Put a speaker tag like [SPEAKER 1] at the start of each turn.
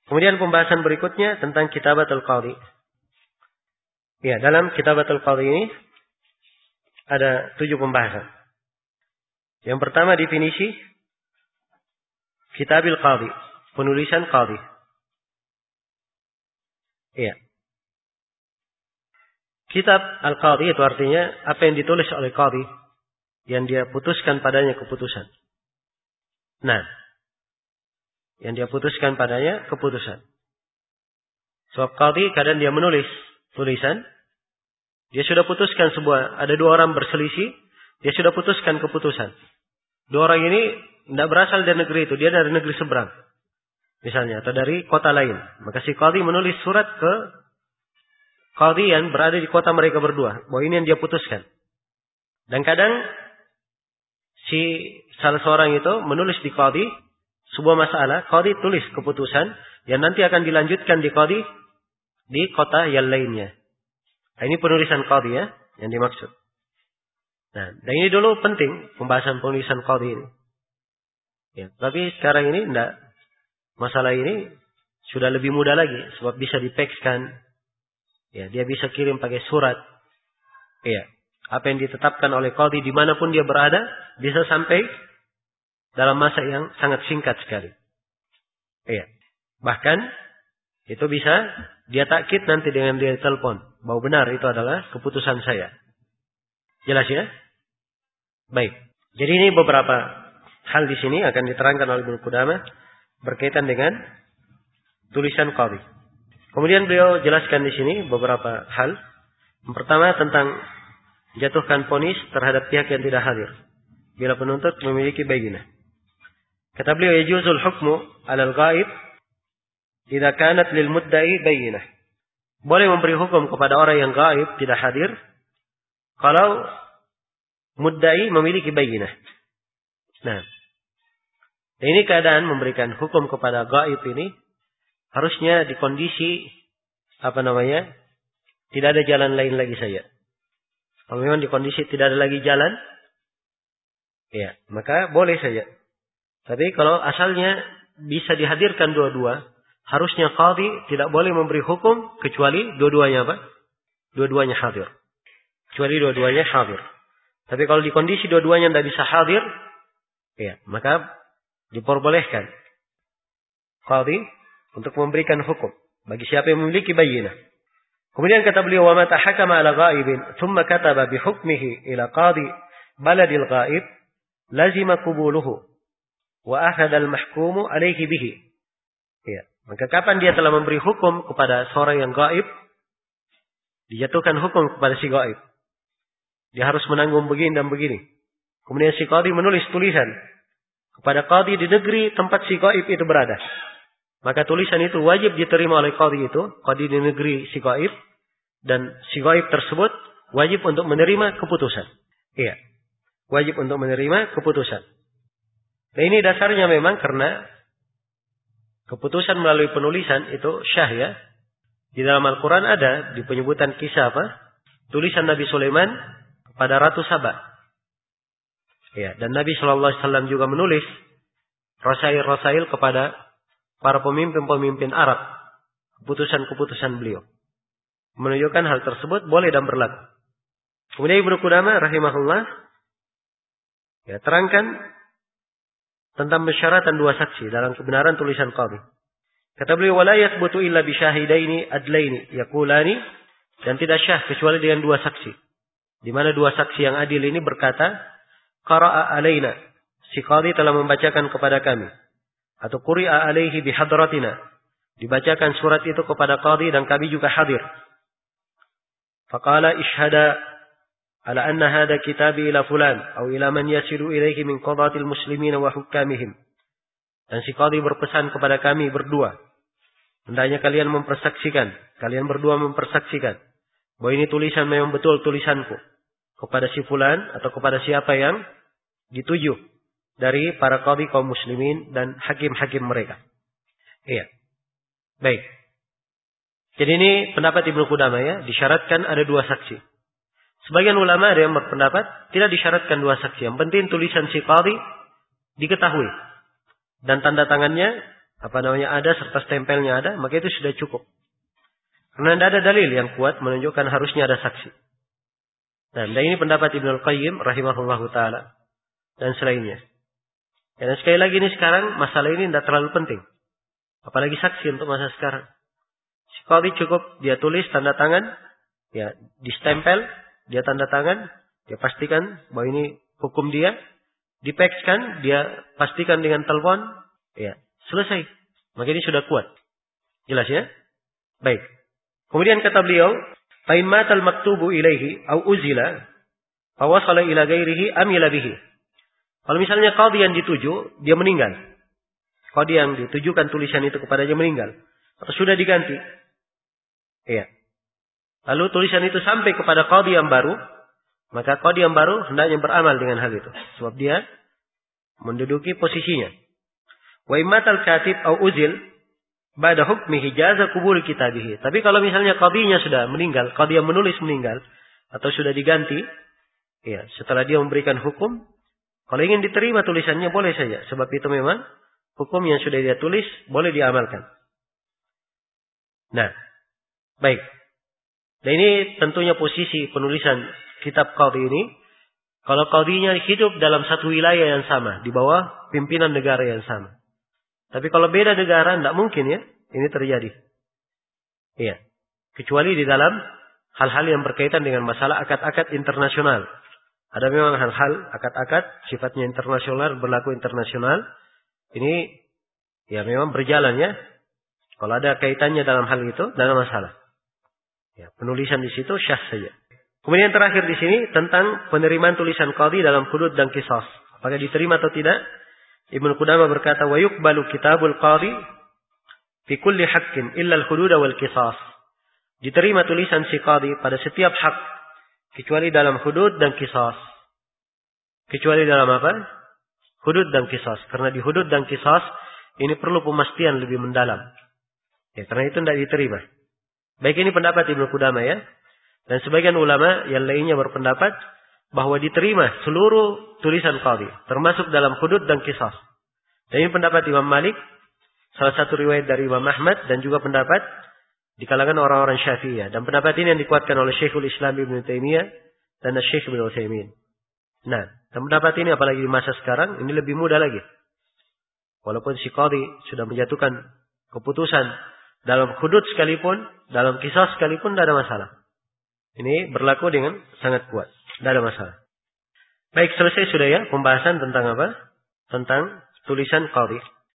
[SPEAKER 1] Kemudian pembahasan berikutnya tentang kitabatul qadhi. Ya, dalam kitabatul qadhi ini ada 7 pembahasan. Yang pertama definisi kitabil qadhi, penulisan qadhi. Iya. Kitab al-qadhi itu artinya apa yang ditulis oleh qadhi, yang dia putuskan padanya keputusan. Nah, yang dia putuskan padanya keputusan. Sebab qadhi kadang dia menulis tulisan, dia sudah putuskan ada 2 orang berselisih, dia sudah putuskan keputusan. 2 orang ini tidak berasal dari negeri itu, dia dari negeri seberang. Misalnya, atau dari kota lain. Maka si qadhi menulis surat ke qadhi yang berada di kota mereka berdua, bahwa ini yang dia putuskan. Dan kadang si salah seorang itu menulis di qadhi sebuah masalah, qadhi tulis keputusan yang nanti akan dilanjutkan di qadhi di kota yang lainnya. Nah, ini penulisan qadhi ya, yang dimaksud. Nah, dan ini dulu penting pembahasan penulisan qadhi ini. Ya, tapi sekarang ini enggak. Masalah ini sudah lebih mudah lagi sebab bisa dipekskan. Ya, dia bisa kirim pakai surat. Ya, apa yang ditetapkan oleh qadhi dimanapun dia berada bisa sampai dalam masa yang sangat singkat sekali. Iya. Bahkan itu bisa dia takkid nanti dengan dia telepon bahwa benar itu adalah keputusan saya. Jelas ya? Baik. Jadi ini beberapa hal di sini akan diterangkan oleh Ibnu Qudamah berkaitan dengan tulisan qadhi. Kemudian beliau jelaskan di sini beberapa hal. Yang pertama tentang jatuhkan vonis terhadap pihak yang tidak hadir bila penuntut memiliki bayyinah. Kata beliau, yajuzul hukmu 'alal ghaib idza kanat lil mudda'i bayyinah. Boleh memberi hukum kepada orang yang gaib tidak hadir kalau mudda'i memiliki bayyinah. Nah, ini keadaan memberikan hukum kepada gaib ini harusnya di kondisi tidak ada jalan lain lagi saja. Kalau memang di kondisi tidak ada lagi jalan, ya, maka boleh saja. Tapi kalau asalnya bisa dihadirkan dua-dua, harusnya qadhi tidak boleh memberi hukum kecuali dua-duanya Dua-duanya hadir. Kecuali dua-duanya hadir. Tapi kalau di kondisi dua-duanya tidak bisa hadir, ya, maka diperbolehkan qadhi untuk memberikan hukum bagi siapa yang memiliki bayyinah. Kemudian kata beliau, wa ma tahakama ala ghaibin thumma kataba bi hukmihi ila qadhi baladil ghaib lazima qubuluhu wa akhadha al-mahkumu alaihi bihi. Ya, maka kapan dia telah memberi hukum kepada seorang yang gaib, dijatuhkan hukum kepada si gaib. Dia harus menanggung begini dan begini. Kemudian si qadhi menulis tulisan kepada qadhi di negeri tempat si gaib itu berada. Maka tulisan itu wajib diterima oleh qadhi itu, qadhi di negeri si gaib, dan si gaib tersebut wajib untuk menerima keputusan. Iya. Wajib untuk menerima keputusan. Nah, ini dasarnya memang karena keputusan melalui penulisan itu syah ya. Di dalam Al-Quran ada di penyebutan kisah tulisan Nabi Sulaiman kepada Ratu Saba. Ya, dan Nabi SAW juga menulis rasail-rasail kepada para pemimpin-pemimpin Arab. Keputusan-keputusan beliau. Menunjukkan hal tersebut boleh dan berlaku. Kemudian Ibnu Qudamah rahimahullah terangkan tentang persyaratan 2 saksi dalam kebenaran tulisan qadhi. Kata beliau, wala yathbutu illa bi syahidaini adlaini yaqulani, dan tidak syah kecuali dengan 2 saksi. Di mana 2 saksi yang adil ini berkata, qara'a alaina, si qadhi telah membacakan kepada kami, atau quri'a alaihi bi hadratina, dibacakan surat itu kepada qadhi dan kami juga hadir. Faqala ishhada ala anna hadha kitabi ila fulan atau ila man yasilu ilaihi min qadatil muslimin wa hukamihim. Dan si qadhi berpesan kepada kami berdua, hendaknya kalian berdua mempersaksikan bahwa ini tulisan memang betul tulisanku kepada si fulan atau kepada siapa yang dituju dari para qadhi kaum muslimin dan hakim-hakim mereka. Iya. Baik. Jadi ini pendapat Ibnu Qudamah ya, disyaratkan ada 2 saksi. Sebagian ulama ada yang berpendapat tidak disyaratkan 2 saksi. Yang penting tulisan si qadhi diketahui dan tanda tangannya ada serta stempelnya ada, maka itu sudah cukup. Karena tidak ada dalil yang kuat menunjukkan harusnya ada saksi. Dan ini pendapat Ibnul Qayyim rahimahullahu taala dan selainnya. Dan sekali lagi ini sekarang masalah ini tidak terlalu penting. Apalagi saksi untuk masa sekarang. Si qadhi cukup dia tulis tanda tangan, ya distempel, dia tanda tangan, dia pastikan bahwa ini hukum dia, dipekskan, dia pastikan dengan telepon, ya selesai. Maka ini sudah kuat. Jelas ya? Baik. Kemudian kata beliau, fa in matal maktubu ilaihi au uzila fa wasala ila ghairihi amila bihi. Kalau misalnya qadhi yang dituju, dia meninggal. Qadhi yang ditujukan tulisan itu kepadanya meninggal. Atau sudah diganti. Iya. Lalu tulisan itu sampai kepada qadhi yang baru. Maka qadhi yang baru hendaknya beramal dengan hal itu. Sebab dia menduduki posisinya. Wa immatal katib au uzil ba'da hukmihi jaza kubul kitabihi. Tapi kalau misalnya qadhinya sudah meninggal, qadhi yang menulis meninggal. Atau sudah diganti. Iya. Setelah dia memberikan hukum. Kalau ingin diterima tulisannya boleh saja. Sebab itu memang hukum yang sudah dia tulis boleh diamalkan. Nah, baik. Dan ini tentunya posisi penulisan kitab qadhi ini. Kalau qadhinya hidup dalam satu wilayah yang sama. Di bawah pimpinan negara yang sama. Tapi kalau beda negara tidak mungkin ya. Ini terjadi. Iya. Kecuali di dalam hal-hal yang berkaitan dengan masalah akad-akad internasional. Ada memang hal-hal akad-akad sifatnya internasional, berlaku internasional. Ini ya memang berjalan ya. Kalau ada kaitannya dalam hal itu, tidak ada masalah. Ya, penulisan di situ syah saja. Kemudian terakhir di sini tentang penerimaan tulisan qadhi dalam hudud dan qisas. Apakah diterima atau tidak? Ibnu Qudamah berkata, wa yuqbalu kitabul qadhi fi kulli haqqin illa al-hudud wal qisas. Diterima tulisan si qadhi pada setiap hak. Kecuali dalam hudud dan qisas. Kecuali dalam apa? Hudud dan qisas. Karena di hudud dan qisas ini perlu pemastian lebih mendalam. Ya, karena itu tidak diterima. Baik ini pendapat Ibnu Qudamah ya. Dan sebagian ulama yang lainnya berpendapat bahwa diterima seluruh tulisan qadhi. Termasuk dalam hudud dan qisas. Dan ini pendapat Imam Malik. Salah satu riwayat dari Imam Ahmad. Dan juga pendapat di kalangan orang-orang Syafi'iyah. Dan pendapat ini yang dikuatkan oleh Syekhul Islam Ibnu Taimiyah dan Syekh Ibnu Utsaimin. Nah, dan pendapat ini apalagi di masa sekarang ini lebih mudah lagi. Walaupun si qadhi sudah menjatuhkan keputusan dalam hudud sekalipun, dalam qisas sekalipun tidak ada masalah. Ini berlaku dengan sangat kuat, tidak ada masalah. Baik, selesai sudah ya pembahasan tentang apa? Tentang tulisan qadhi.